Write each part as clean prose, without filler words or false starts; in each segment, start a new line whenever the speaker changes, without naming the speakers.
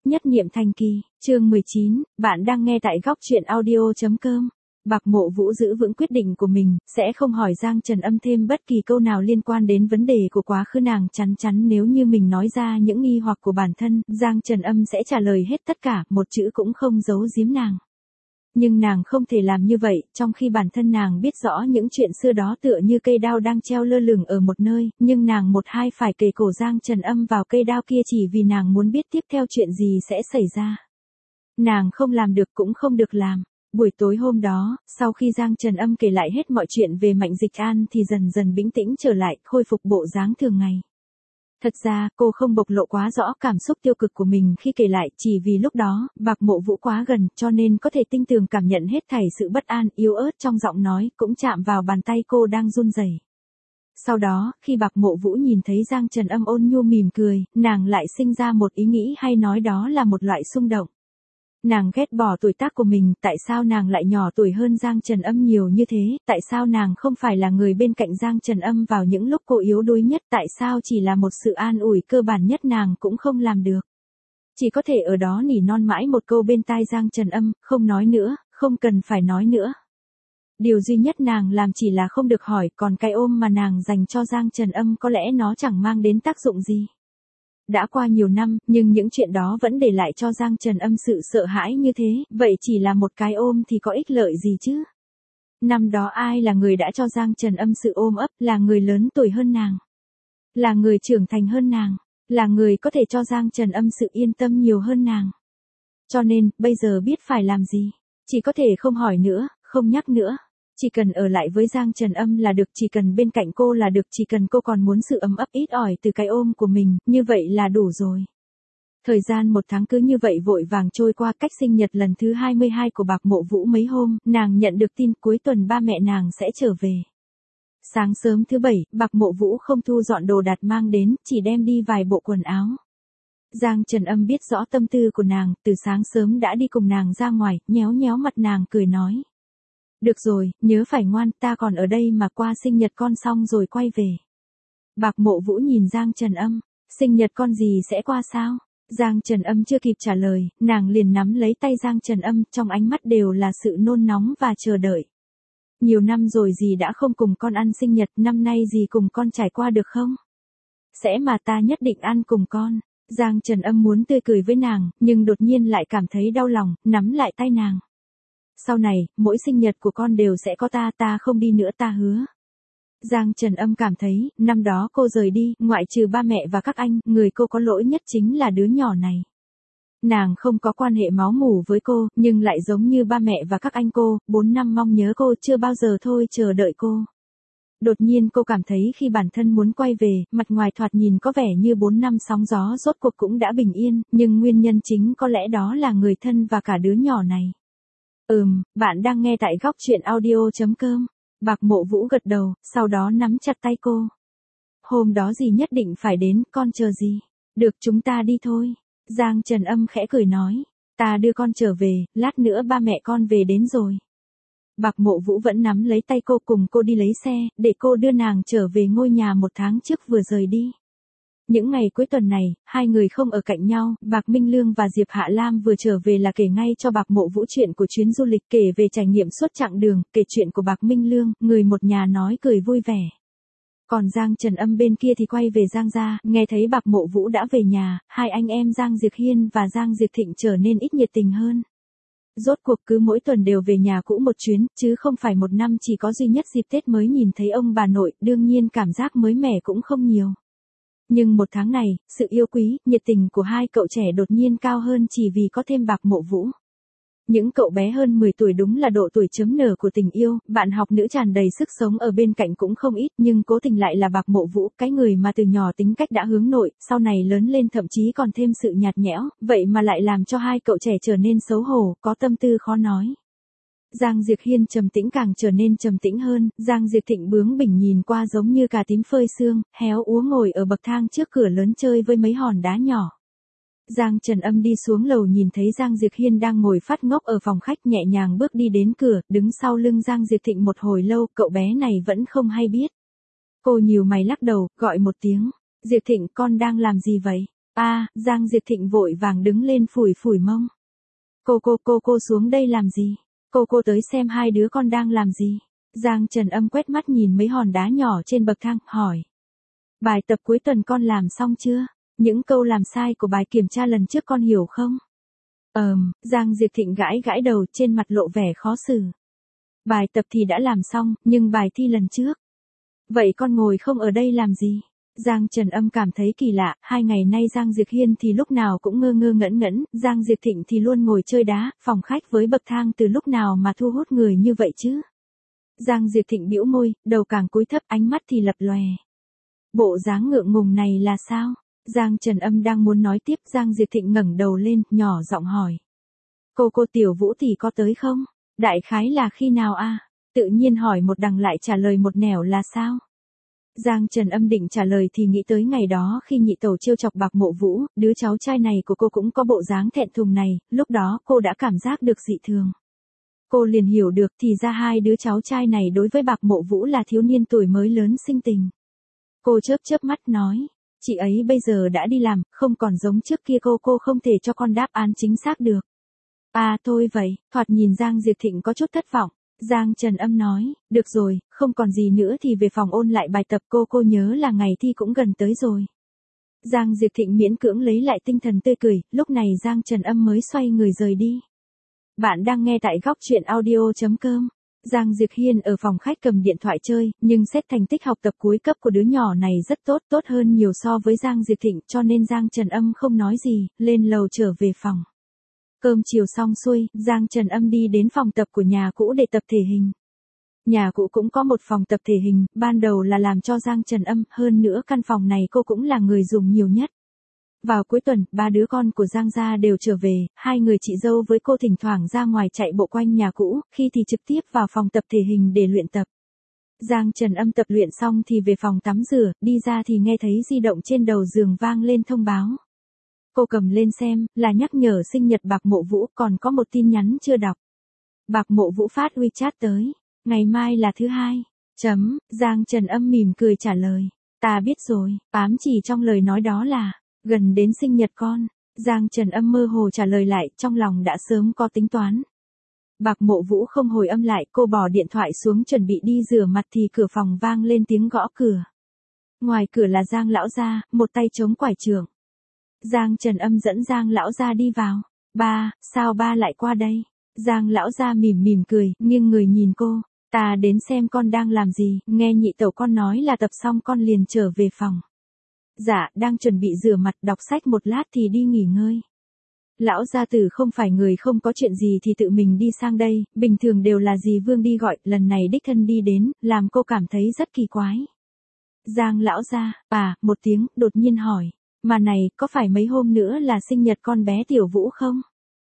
Nhất niệm thành kỳ, chương 19, bạn đang nghe tại góc truyện audio.com. Bạc Mộ Vũ giữ vững quyết định của mình, sẽ không hỏi Giang Trần Âm thêm bất kỳ câu nào liên quan đến vấn đề của quá khứ nàng, chắn chắn nếu như mình nói ra những nghi hoặc của bản thân, Giang Trần Âm sẽ trả lời hết tất cả, một chữ cũng không giấu giếm nàng. Nhưng nàng không thể làm như vậy, trong khi bản thân nàng biết rõ những chuyện xưa đó tựa như cây đao đang treo lơ lửng ở một nơi, nhưng nàng một hai phải kề cổ Giang Trần Âm vào cây đao kia chỉ vì nàng muốn biết tiếp theo chuyện gì sẽ xảy ra. Nàng không làm được cũng không được làm. Buổi tối hôm đó, sau khi Giang Trần Âm kể lại hết mọi chuyện về Mạnh Dịch An thì dần dần bình tĩnh trở lại, khôi phục bộ dáng thường ngày. Thật ra, cô không bộc lộ quá rõ cảm xúc tiêu cực của mình khi kể lại, chỉ vì lúc đó, Bạc Mộ Vũ quá gần, cho nên có thể tinh tường cảm nhận hết thảy sự bất an, yếu ớt trong giọng nói, cũng chạm vào bàn tay cô đang run rẩy. Sau đó, khi Bạc Mộ Vũ nhìn thấy Giang Trần Âm ôn nhu mỉm cười, nàng lại sinh ra một ý nghĩ hay nói đó là một loại xung động. Nàng ghét bỏ tuổi tác của mình, tại sao nàng lại nhỏ tuổi hơn Giang Trần Âm nhiều như thế, tại sao nàng không phải là người bên cạnh Giang Trần Âm vào những lúc cô yếu đuối nhất, tại sao chỉ là một sự an ủi cơ bản nhất nàng cũng không làm được. Chỉ có thể ở đó nỉ non mãi một câu bên tai Giang Trần Âm, không nói nữa, không cần phải nói nữa. Điều duy nhất nàng làm chỉ là không được hỏi, còn cái ôm mà nàng dành cho Giang Trần Âm có lẽ nó chẳng mang đến tác dụng gì. Đã qua nhiều năm, nhưng những chuyện đó vẫn để lại cho Giang Trần Âm sự sợ hãi như thế, vậy chỉ là một cái ôm thì có ích lợi gì chứ? Năm đó ai là người đã cho Giang Trần Âm sự ôm ấp, là người lớn tuổi hơn nàng, là người trưởng thành hơn nàng, là người có thể cho Giang Trần Âm sự yên tâm nhiều hơn nàng. Cho nên, bây giờ biết phải làm gì? Chỉ có thể không hỏi nữa, không nhắc nữa. Chỉ cần ở lại với Giang Trần Âm là được, chỉ cần bên cạnh cô là được, chỉ cần cô còn muốn sự ấm ấp ít ỏi từ cái ôm của mình, như vậy là đủ rồi. Thời gian một tháng cứ như vậy vội vàng trôi qua, cách sinh nhật lần thứ 22 của Bạc Mộ Vũ mấy hôm, nàng nhận được tin cuối tuần ba mẹ nàng sẽ trở về. Sáng sớm thứ Bảy, Bạc Mộ Vũ không thu dọn đồ đạc mang đến, chỉ đem đi vài bộ quần áo. Giang Trần Âm biết rõ tâm tư của nàng, từ sáng sớm đã đi cùng nàng ra ngoài, nhéo nhéo mặt nàng cười nói. Được rồi, nhớ phải ngoan, ta còn ở đây mà, qua sinh nhật con xong rồi quay về. Bạc Mộ Vũ nhìn Giang Trần Âm, sinh nhật con gì sẽ qua sao? Giang Trần Âm chưa kịp trả lời, nàng liền nắm lấy tay Giang Trần Âm, trong ánh mắt đều là sự nôn nóng và chờ đợi. Nhiều năm rồi dì đã không cùng con ăn sinh nhật, năm nay dì cùng con trải qua được không? Sẽ mà, ta nhất định ăn cùng con. Giang Trần Âm muốn tươi cười với nàng, nhưng đột nhiên lại cảm thấy đau lòng, nắm lại tay nàng. Sau này, mỗi sinh nhật của con đều sẽ có ta không đi nữa, ta hứa. Giang Trần Âm cảm thấy, năm đó cô rời đi, ngoại trừ ba mẹ và các anh, người cô có lỗi nhất chính là đứa nhỏ này. Nàng không có quan hệ máu mủ với cô, nhưng lại giống như ba mẹ và các anh cô, 4 năm mong nhớ cô, chưa bao giờ thôi chờ đợi cô. Đột nhiên cô cảm thấy khi bản thân muốn quay về, mặt ngoài thoạt nhìn có vẻ như 4 năm sóng gió rốt cuộc cũng đã bình yên, nhưng nguyên nhân chính có lẽ đó là người thân và cả đứa nhỏ này. Bạn đang nghe tại góc truyện audio.com. Bạc Mộ Vũ gật đầu, sau đó nắm chặt tay cô. Hôm đó dì nhất định phải đến, con chờ dì. Được, chúng ta đi thôi. Giang Trần Âm khẽ cười nói. Ta đưa con trở về, lát nữa ba mẹ con về đến rồi. Bạc Mộ Vũ vẫn nắm lấy tay cô, cùng cô đi lấy xe, để cô đưa nàng trở về ngôi nhà một tháng trước vừa rời đi. Những ngày cuối tuần này, hai người không ở cạnh nhau, Bạc Minh Lương và Diệp Hạ Lam vừa trở về là kể ngay cho Bạc Mộ Vũ chuyện của chuyến du lịch, kể về trải nghiệm suốt chặng đường, kể chuyện của Bạc Minh Lương, người một nhà nói cười vui vẻ. Còn Giang Trần Âm bên kia thì quay về Giang gia, nghe thấy Bạc Mộ Vũ đã về nhà, hai anh em Giang Diệp Hiên và Giang Diệp Thịnh trở nên ít nhiệt tình hơn. Rốt cuộc cứ mỗi tuần đều về nhà cũ một chuyến, chứ không phải một năm chỉ có duy nhất dịp Tết mới nhìn thấy ông bà nội, đương nhiên cảm giác mới mẻ cũng không nhiều. Nhưng một tháng này, sự yêu quý, nhiệt tình của hai cậu trẻ đột nhiên cao hơn chỉ vì có thêm Bạc Mộ Vũ. Những cậu bé hơn 10 tuổi đúng là độ tuổi chấm nở của tình yêu, bạn học nữ tràn đầy sức sống ở bên cạnh cũng không ít, nhưng cố tình lại là Bạc Mộ Vũ, cái người mà từ nhỏ tính cách đã hướng nội, sau này lớn lên thậm chí còn thêm sự nhạt nhẽo, vậy mà lại làm cho hai cậu trẻ trở nên xấu hổ, có tâm tư khó nói. Giang Diệp Hiên trầm tĩnh càng trở nên trầm tĩnh hơn, Giang Diệp Thịnh bướng bỉnh nhìn qua giống như cà tím phơi sương, héo úa ngồi ở bậc thang trước cửa lớn chơi với mấy hòn đá nhỏ. Giang Trần Âm đi xuống lầu nhìn thấy Giang Diệp Hiên đang ngồi phát ngốc ở phòng khách, nhẹ nhàng bước đi đến cửa, đứng sau lưng Giang Diệp Thịnh một hồi lâu, cậu bé này vẫn không hay biết. Cô nhíu mày lắc đầu, gọi một tiếng. Diệp Thịnh, con đang làm gì vậy? Giang Diệp Thịnh vội vàng đứng lên phủi phủi mông. Cô xuống đây làm gì? Cô tới xem hai đứa con đang làm gì? Giang Trần Âm quét mắt nhìn mấy hòn đá nhỏ trên bậc thang, hỏi. Bài tập cuối tuần con làm xong chưa? Những câu làm sai của bài kiểm tra lần trước con hiểu không? Giang Diệp Thịnh gãi gãi đầu, trên mặt lộ vẻ khó xử. Bài tập thì đã làm xong, nhưng bài thi lần trước. Vậy con ngồi không ở đây làm gì? Giang Trần Âm cảm thấy kỳ lạ, 2 ngày nay Giang Diệp Hiên thì lúc nào cũng ngơ ngơ ngẩn ngẩn, Giang Diệp Thịnh thì luôn ngồi chơi đá, phòng khách với bậc thang từ lúc nào mà thu hút người như vậy chứ? Giang Diệp Thịnh bĩu môi, đầu càng cúi thấp, ánh mắt thì lập lòe. Bộ dáng ngượng ngùng này là sao? Giang Trần Âm đang muốn nói tiếp, Giang Diệp Thịnh ngẩng đầu lên, nhỏ giọng hỏi. Cô Tiểu Vũ tỷ có tới không? Đại khái là khi nào a? Tự nhiên hỏi một đằng lại trả lời một nẻo là sao? Giang Trần Âm định trả lời thì nghĩ tới ngày đó khi nhị tẩu trêu chọc Bạc Mộ Vũ, đứa cháu trai này của cô cũng có bộ dáng thẹn thùng này, lúc đó cô đã cảm giác được dị thường. Cô liền hiểu được thì ra hai đứa cháu trai này đối với Bạc Mộ Vũ là thiếu niên tuổi mới lớn sinh tình. Cô chớp mắt nói, chị ấy bây giờ đã đi làm, không còn giống trước kia cô không thể cho con đáp án chính xác được. Thôi vậy, thoạt nhìn Giang Diệp Thịnh có chút thất vọng. Giang Trần Âm nói, được rồi, không còn gì nữa thì về phòng ôn lại bài tập, cô nhớ là ngày thi cũng gần tới rồi. Giang Diệp Thịnh miễn cưỡng lấy lại tinh thần tươi cười, lúc này Giang Trần Âm mới xoay người rời đi. Bạn đang nghe tại góc truyện audio.com. Giang Diệp Hiên ở phòng khách cầm điện thoại chơi, nhưng xét thành tích học tập cuối cấp của đứa nhỏ này rất tốt hơn nhiều so với Giang Diệp Thịnh, cho nên Giang Trần Âm không nói gì, lên lầu trở về phòng. Cơm chiều xong xuôi, Giang Trần Âm đi đến phòng tập của nhà cũ để tập thể hình. Nhà cũ cũng có một phòng tập thể hình, ban đầu là làm cho Giang Trần Âm, hơn nữa căn phòng này cô cũng là người dùng nhiều nhất. Vào cuối tuần, 3 đứa con của Giang gia đều trở về, 2 người chị dâu với cô thỉnh thoảng ra ngoài chạy bộ quanh nhà cũ, khi thì trực tiếp vào phòng tập thể hình để luyện tập. Giang Trần Âm tập luyện xong thì về phòng tắm rửa, đi ra thì nghe thấy di động trên đầu giường vang lên thông báo. Cô cầm lên xem, là nhắc nhở sinh nhật Bạc Mộ Vũ, còn có một tin nhắn chưa đọc. Bạc Mộ Vũ phát WeChat tới, ngày mai là thứ hai. Giang Trần Âm mỉm cười trả lời, ta biết rồi, ám chỉ trong lời nói đó là, gần đến sinh nhật con. Giang Trần Âm mơ hồ trả lời lại, trong lòng đã sớm có tính toán. Bạc Mộ Vũ không hồi âm lại, cô bỏ điện thoại xuống chuẩn bị đi rửa mặt thì cửa phòng vang lên tiếng gõ cửa. Ngoài cửa là Giang lão gia, một tay chống quải trượng. Giang Trần Âm dẫn Giang lão gia đi vào. Ba, sao ba lại qua đây? Giang lão gia mỉm cười, nghiêng người nhìn cô. Ta đến xem con đang làm gì, nghe nhị tẩu con nói là tập xong con liền trở về phòng. Dạ, đang chuẩn bị rửa mặt đọc sách một lát thì đi nghỉ ngơi. Lão gia tử không phải người không có chuyện gì thì tự mình đi sang đây, bình thường đều là dì Vương đi gọi, lần này đích thân đi đến, làm cô cảm thấy rất kỳ quái. Giang lão gia, một tiếng, đột nhiên hỏi. Mà này, có phải mấy hôm nữa là sinh nhật con bé Tiểu Vũ không?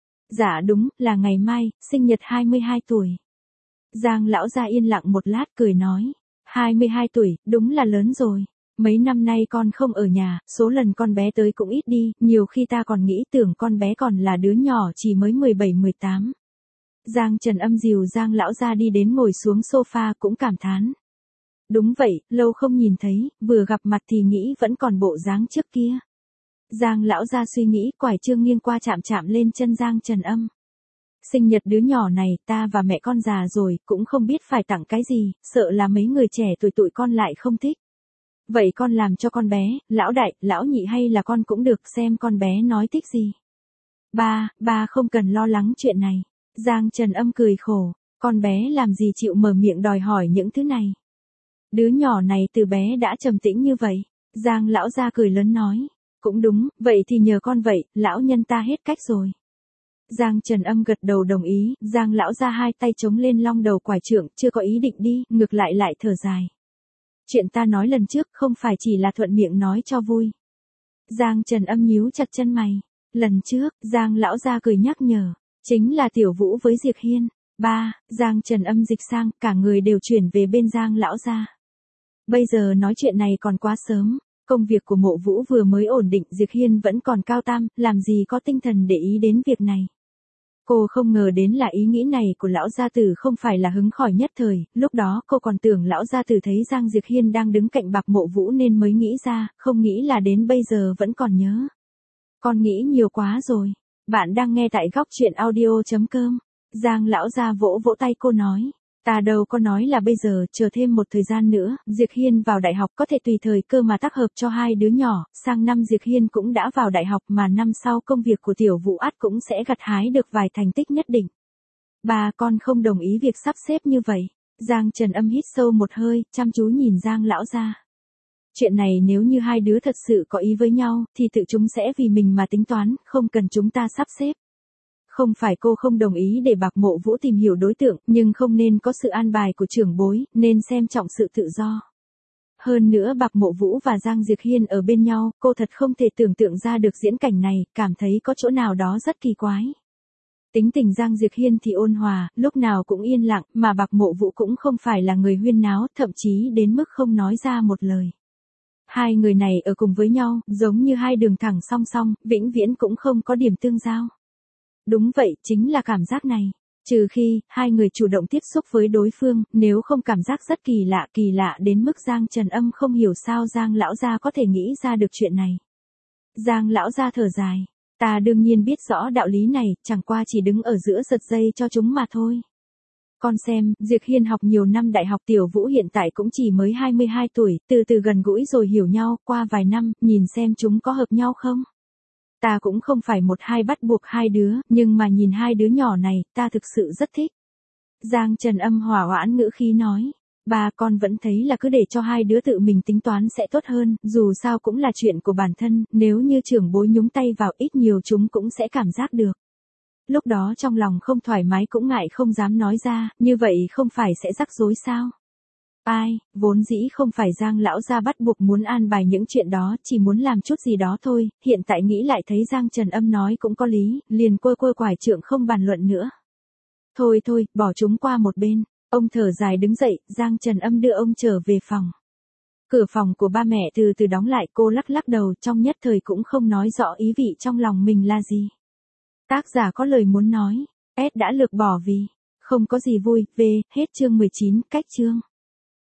Dạ đúng, là ngày mai, sinh nhật 22 tuổi. Giang lão gia yên lặng một lát cười nói. 22 tuổi, đúng là lớn rồi. Mấy năm nay con không ở nhà, số lần con bé tới cũng ít đi, nhiều khi ta còn nghĩ tưởng con bé còn là đứa nhỏ chỉ mới 17-18. Giang Trần Âm dìu Giang lão gia đi đến ngồi xuống sofa cũng cảm thán. Đúng vậy, lâu không nhìn thấy, vừa gặp mặt thì nghĩ vẫn còn bộ dáng trước kia. Giang lão gia suy nghĩ, quải trương nghiêng qua chạm lên chân Giang Trần Âm. Sinh nhật đứa nhỏ này, ta và mẹ con già rồi, cũng không biết phải tặng cái gì, sợ là mấy người trẻ tụi con lại không thích. Vậy con làm cho con bé, lão đại, lão nhị hay là con cũng được, xem con bé nói thích gì. Ba không cần lo lắng chuyện này. Giang Trần Âm cười khổ, con bé làm gì chịu mở miệng đòi hỏi những thứ này. Đứa nhỏ này từ bé đã trầm tĩnh như vậy. Giang lão gia cười lớn nói. Cũng đúng, vậy thì nhờ con vậy, lão nhân ta hết cách rồi. Giang Trần Âm gật đầu đồng ý, Giang lão gia hai tay chống lên long đầu quải trượng, chưa có ý định đi, ngược lại thở dài. Chuyện ta nói lần trước không phải chỉ là thuận miệng nói cho vui. Giang Trần Âm nhíu chặt chân mày. Lần trước, Giang lão gia cười nhắc nhở, chính là Tiểu Vũ với Diệp Hiên. Giang Trần Âm dịch sang, cả người đều chuyển về bên Giang lão gia. Bây giờ nói chuyện này còn quá sớm, công việc của Mộ Vũ vừa mới ổn định, Diệp Hiên vẫn còn cao tam, làm gì có tinh thần để ý đến việc này. Cô không ngờ đến là ý nghĩ này của lão gia tử không phải là hứng khởi nhất thời, lúc đó cô còn tưởng lão gia tử thấy Giang Diệp Hiên đang đứng cạnh Bạc Mộ Vũ nên mới nghĩ ra, không nghĩ là đến bây giờ vẫn còn nhớ. Con nghĩ nhiều quá rồi. Bạn đang nghe tại góc chuyện audio.com. Giang lão gia vỗ vỗ tay cô nói. Ta đâu có nói là bây giờ, chờ thêm một thời gian nữa, Diệp Hiên vào đại học có thể tùy thời cơ mà tác hợp cho hai đứa nhỏ, sang năm Diệp Hiên cũng đã vào đại học mà năm sau công việc của Tiểu Vũ ắt cũng sẽ gặt hái được vài thành tích nhất định. Bà con không đồng ý việc sắp xếp như vậy. Giang Trần Âm hít sâu một hơi, chăm chú nhìn Giang lão gia. Chuyện này nếu như hai đứa thật sự có ý với nhau, thì tự chúng sẽ vì mình mà tính toán, không cần chúng ta sắp xếp. Không phải cô không đồng ý để Bạc Mộ Vũ tìm hiểu đối tượng, nhưng không nên có sự an bài của trưởng bối, nên xem trọng sự tự do. Hơn nữa Bạc Mộ Vũ và Giang Diệp Hiên ở bên nhau, cô thật không thể tưởng tượng ra được diễn cảnh này, cảm thấy có chỗ nào đó rất kỳ quái. Tính tình Giang Diệp Hiên thì ôn hòa, lúc nào cũng yên lặng, mà Bạc Mộ Vũ cũng không phải là người huyên náo, thậm chí đến mức không nói ra một lời. Hai người này ở cùng với nhau, giống như hai đường thẳng song song, vĩnh viễn cũng không có điểm tương giao. Đúng vậy, chính là cảm giác này. Trừ khi, hai người chủ động tiếp xúc với đối phương, nếu không cảm giác rất kỳ lạ đến mức Giang Trần Âm không hiểu sao Giang lão gia có thể nghĩ ra được chuyện này. Giang lão gia thở dài. Ta đương nhiên biết rõ đạo lý này, chẳng qua chỉ đứng ở giữa giật dây cho chúng mà thôi. Con xem, Diệp Hiên học nhiều năm đại học, Tiểu Vũ hiện tại cũng chỉ mới 22 tuổi, từ từ gần gũi rồi hiểu nhau, qua vài năm, nhìn xem chúng có hợp nhau không. Ta cũng không phải một hai bắt buộc hai đứa, nhưng mà nhìn hai đứa nhỏ này, ta thực sự rất thích. Giang Trần Âm hòa hoãn ngữ khí nói. Bà con vẫn thấy là cứ để cho hai đứa tự mình tính toán sẽ tốt hơn, dù sao cũng là chuyện của bản thân, nếu như trưởng bối nhúng tay vào ít nhiều chúng cũng sẽ cảm giác được. Lúc đó trong lòng không thoải mái cũng ngại không dám nói ra, như vậy không phải sẽ rắc rối sao? Ai, vốn dĩ không phải Giang lão gia bắt buộc muốn an bài những chuyện đó, chỉ muốn làm chút gì đó thôi, hiện tại nghĩ lại thấy Giang Trần Âm nói cũng có lý, liền quơ quải trượng không bàn luận nữa. Thôi, bỏ chúng qua một bên. Ông thở dài đứng dậy, Giang Trần Âm đưa ông trở về phòng. Cửa phòng của ba mẹ từ từ đóng lại, cô lắc đầu, trong nhất thời cũng không nói rõ ý vị trong lòng mình là gì. Tác giả có lời muốn nói, S đã lược bỏ vì không có gì vui, về, hết chương 19, cách chương.